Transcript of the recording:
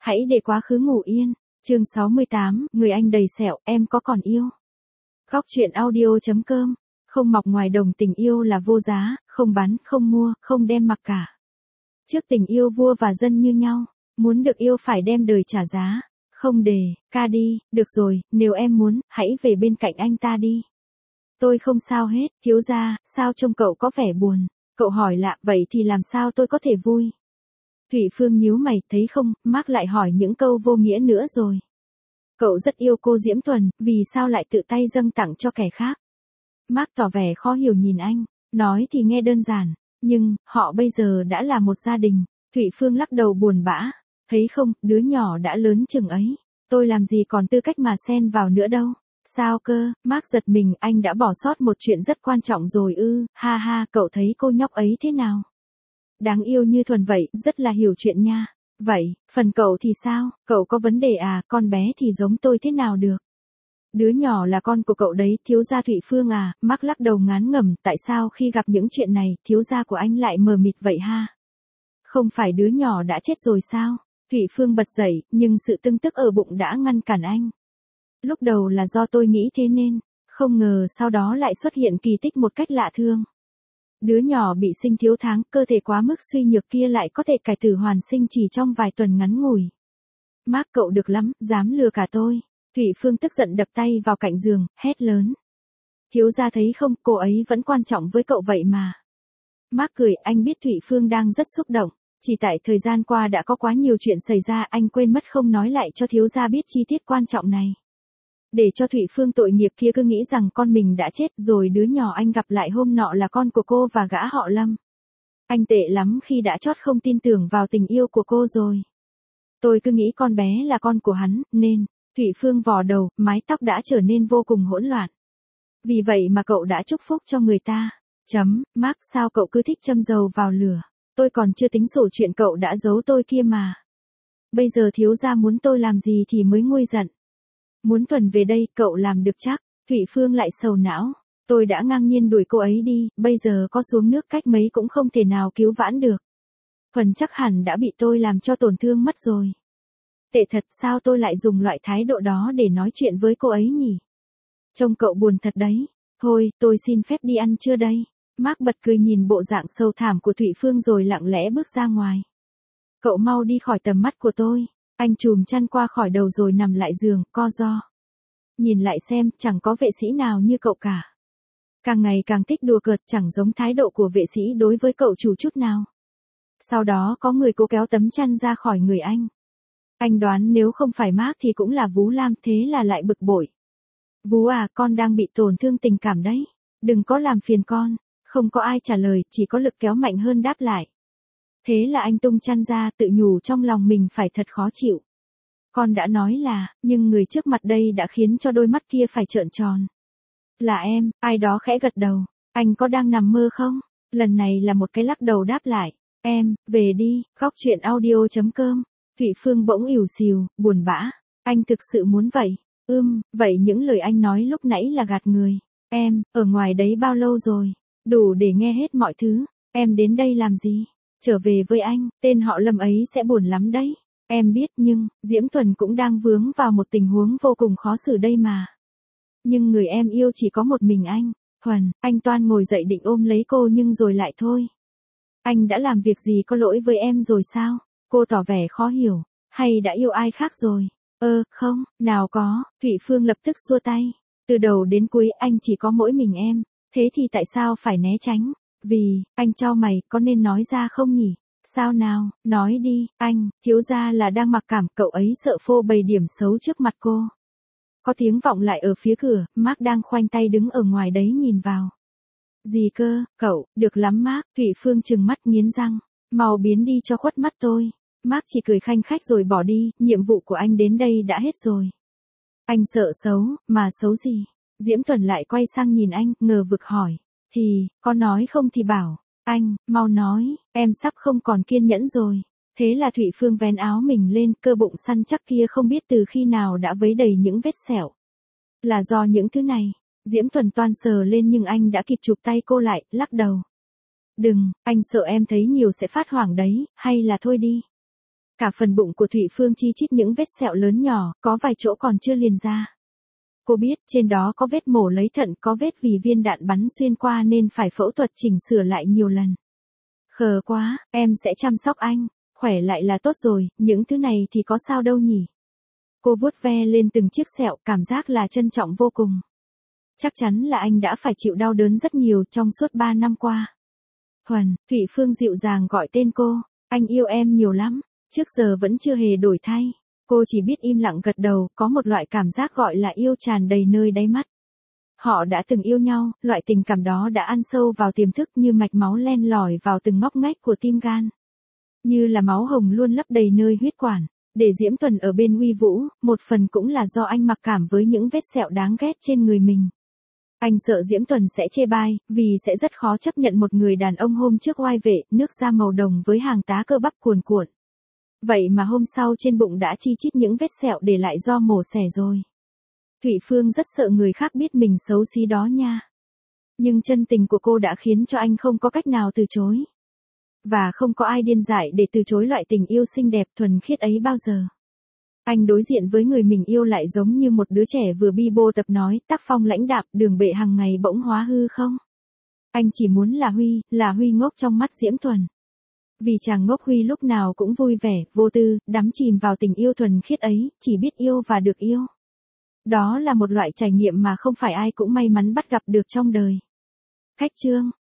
Hãy để quá khứ ngủ yên. Chương 68, người anh đầy sẹo, em có còn yêu? Góc truyện audio.com. Không mọc ngoài đồng tình yêu là vô giá, không bán, không mua, không đem mặc cả. Trước tình yêu vua và dân như nhau, muốn được yêu phải đem đời trả giá. Không đề, ca đi, được rồi, nếu em muốn, hãy về bên cạnh anh ta đi. Tôi không sao hết, thiếu gia, sao trông cậu có vẻ buồn? Cậu hỏi lạ, vậy thì làm sao tôi có thể vui? Thụy Phương nhíu mày, thấy không, Mark lại hỏi những câu vô nghĩa nữa rồi. Cậu rất yêu cô Diễm Tuần, vì sao lại tự tay dâng tặng cho kẻ khác? Mark tỏ vẻ khó hiểu nhìn anh, nói thì nghe đơn giản, nhưng, họ bây giờ đã là một gia đình. Thụy Phương lắc đầu buồn bã, thấy không, đứa nhỏ đã lớn chừng ấy, tôi làm gì còn tư cách mà xen vào nữa đâu. Sao cơ, Mark giật mình, anh đã bỏ sót một chuyện rất quan trọng rồi ư, ha ha, cậu thấy cô nhóc ấy thế nào? Đáng yêu như Thuần vậy, rất là hiểu chuyện nha. Vậy, phần cậu thì sao, cậu có vấn đề à, con bé thì giống tôi thế nào được? Đứa nhỏ là con của cậu đấy, thiếu gia Thụy Phương à, Mark lắc đầu ngán ngẩm, tại sao khi gặp những chuyện này, thiếu gia của anh lại mờ mịt vậy ha? Không phải đứa nhỏ đã chết rồi sao? Thụy Phương bật dậy, nhưng sự tưng tức ở bụng đã ngăn cản anh. Lúc đầu là do tôi nghĩ thế nên, không ngờ sau đó lại xuất hiện kỳ tích một cách lạ thường. Đứa nhỏ bị sinh thiếu tháng, cơ thể quá mức suy nhược kia lại có thể cải tử hoàn sinh chỉ trong vài tuần ngắn ngủi. Mark cậu được lắm, dám lừa cả tôi. Thụy Phương tức giận đập tay vào cạnh giường, hét lớn. Thiếu gia thấy không, cô ấy vẫn quan trọng với cậu vậy mà. Mark cười, anh biết Thụy Phương đang rất xúc động. Chỉ tại thời gian qua đã có quá nhiều chuyện xảy ra, anh quên mất không nói lại cho thiếu gia biết chi tiết quan trọng này. Để cho Thụy Phương tội nghiệp kia cứ nghĩ rằng con mình đã chết rồi đứa nhỏ anh gặp lại hôm nọ là con của cô và gã họ Lâm. Anh tệ lắm khi đã chót không tin tưởng vào tình yêu của cô rồi. Tôi cứ nghĩ con bé là con của hắn, nên, Thụy Phương vò đầu, mái tóc đã trở nên vô cùng hỗn loạn. Vì vậy mà cậu đã chúc phúc cho người ta. Mark sao cậu cứ thích châm dầu vào lửa. Tôi còn chưa tính sổ chuyện cậu đã giấu tôi kia mà. Bây giờ thiếu gia muốn tôi làm gì thì mới nguôi giận. Muốn Thuần về đây, cậu làm được chắc. Thụy Phương lại sầu não. Tôi đã ngang nhiên đuổi cô ấy đi, bây giờ có xuống nước cách mấy cũng không thể nào cứu vãn được. Thuần chắc hẳn đã bị tôi làm cho tổn thương mất rồi. Tệ thật, sao tôi lại dùng loại thái độ đó để nói chuyện với cô ấy nhỉ? Trông cậu buồn thật đấy. Thôi, tôi xin phép đi ăn trưa đây. Mark bật cười nhìn bộ dạng sâu thẳm của Thụy Phương rồi lặng lẽ bước ra ngoài. Cậu mau đi khỏi tầm mắt của tôi. Anh chùm chăn qua khỏi đầu rồi nằm lại giường, co ro. Nhìn lại xem, chẳng có vệ sĩ nào như cậu cả. Càng ngày càng thích đùa cợt, chẳng giống thái độ của vệ sĩ đối với cậu chủ chút nào. Sau đó có người cố kéo tấm chăn ra khỏi người anh. Anh đoán nếu không phải Mark thì cũng là Vú Lam, thế là lại bực bội. Vú à, con đang bị tổn thương tình cảm đấy. Đừng có làm phiền con. Không có ai trả lời, chỉ có lực kéo mạnh hơn đáp lại. Thế là anh tung chăn ra, tự nhủ trong lòng mình phải thật khó chịu. Con đã nói là, nhưng người trước mặt đây đã khiến cho đôi mắt kia phải trợn tròn. Là em, ai đó khẽ gật đầu. Anh có đang nằm mơ không? Lần này là một cái lắc đầu đáp lại. Em, về đi, góc truyện audio.com. Thụy Phương bỗng ỉu xìu, buồn bã. Anh thực sự muốn vậy. Vậy những lời anh nói lúc nãy là gạt người. Em, ở ngoài đấy bao lâu rồi? Đủ để nghe hết mọi thứ. Em đến đây làm gì? Trở về với anh, tên họ Lâm ấy sẽ buồn lắm đấy. Em biết nhưng, Diễm Thuần cũng đang vướng vào một tình huống vô cùng khó xử đây mà. Nhưng người em yêu chỉ có một mình anh. Thuần, anh toan ngồi dậy định ôm lấy cô nhưng rồi lại thôi. Anh đã làm việc gì có lỗi với em rồi sao? Cô tỏ vẻ khó hiểu. Hay đã yêu ai khác rồi? Không, nào có. Thụy Phương lập tức xua tay. Từ đầu đến cuối anh chỉ có mỗi mình em. Thế thì tại sao phải né tránh? Vì, anh chau mày, có nên nói ra không nhỉ? Sao nào, nói đi, anh, thiếu gia là đang mặc cảm, cậu ấy sợ phô bày điểm xấu trước mặt cô. Có tiếng vọng lại ở phía cửa, Mark đang khoanh tay đứng ở ngoài đấy nhìn vào. Gì cơ, cậu, được lắm Mark, Thụy Phương trừng mắt nghiến răng, mau biến đi cho khuất mắt tôi. Mark chỉ cười khanh khách rồi bỏ đi, nhiệm vụ của anh đến đây đã hết rồi. Anh sợ xấu, mà xấu gì? Diễm Thuần lại quay sang nhìn anh, ngờ vực hỏi. Thì, có nói không thì bảo. Anh, mau nói, em sắp không còn kiên nhẫn rồi. Thế là Thụy Phương vén áo mình lên, cơ bụng săn chắc kia không biết từ khi nào đã vấy đầy những vết sẹo. Là do những thứ này. Diễm Thuần toan sờ lên nhưng anh đã kịp chụp tay cô lại, lắc đầu. Đừng, anh sợ em thấy nhiều sẽ phát hoảng đấy, hay là thôi đi. Cả phần bụng của Thụy Phương chi chít những vết sẹo lớn nhỏ, có vài chỗ còn chưa liền ra. Cô biết trên đó có vết mổ lấy thận, có vết vì viên đạn bắn xuyên qua nên phải phẫu thuật chỉnh sửa lại nhiều lần. Khờ quá, em sẽ chăm sóc anh, khỏe lại là tốt rồi, những thứ này thì có sao đâu nhỉ. Cô vuốt ve lên từng chiếc sẹo, cảm giác là trân trọng vô cùng. Chắc chắn là anh đã phải chịu đau đớn rất nhiều trong suốt 3 năm qua. Thuần, Thụy Phương dịu dàng gọi tên cô, anh yêu em nhiều lắm, trước giờ vẫn chưa hề đổi thay. Cô chỉ biết im lặng gật đầu, có một loại cảm giác gọi là yêu tràn đầy nơi đáy mắt. Họ đã từng yêu nhau, loại tình cảm đó đã ăn sâu vào tiềm thức như mạch máu len lỏi vào từng ngóc ngách của tim gan. Như là máu hồng luôn lấp đầy nơi huyết quản. Để Diễm Thuần ở bên uy vũ, một phần cũng là do anh mặc cảm với những vết sẹo đáng ghét trên người mình. Anh sợ Diễm Thuần sẽ chê bai, vì sẽ rất khó chấp nhận một người đàn ông hôm trước oai vệ, nước da màu đồng với hàng tá cơ bắp cuồn cuộn. Vậy mà hôm sau trên bụng đã chi chít những vết sẹo để lại do mổ xẻ rồi. Thụy Phương rất sợ người khác biết mình xấu xí đó nha. Nhưng chân tình của cô đã khiến cho anh không có cách nào từ chối. Và không có ai điên dại để từ chối loại tình yêu xinh đẹp thuần khiết ấy bao giờ. Anh đối diện với người mình yêu lại giống như một đứa trẻ vừa bi bô tập nói, tác phong lãnh đạm, đường bệ hàng ngày bỗng hóa hư không. Anh chỉ muốn là Huy ngốc trong mắt Diễm Thuần. Vì chàng ngốc Huy lúc nào cũng vui vẻ, vô tư, đắm chìm vào tình yêu thuần khiết ấy, chỉ biết yêu và được yêu. Đó là một loại trải nghiệm mà không phải ai cũng may mắn bắt gặp được trong đời. Khách trương.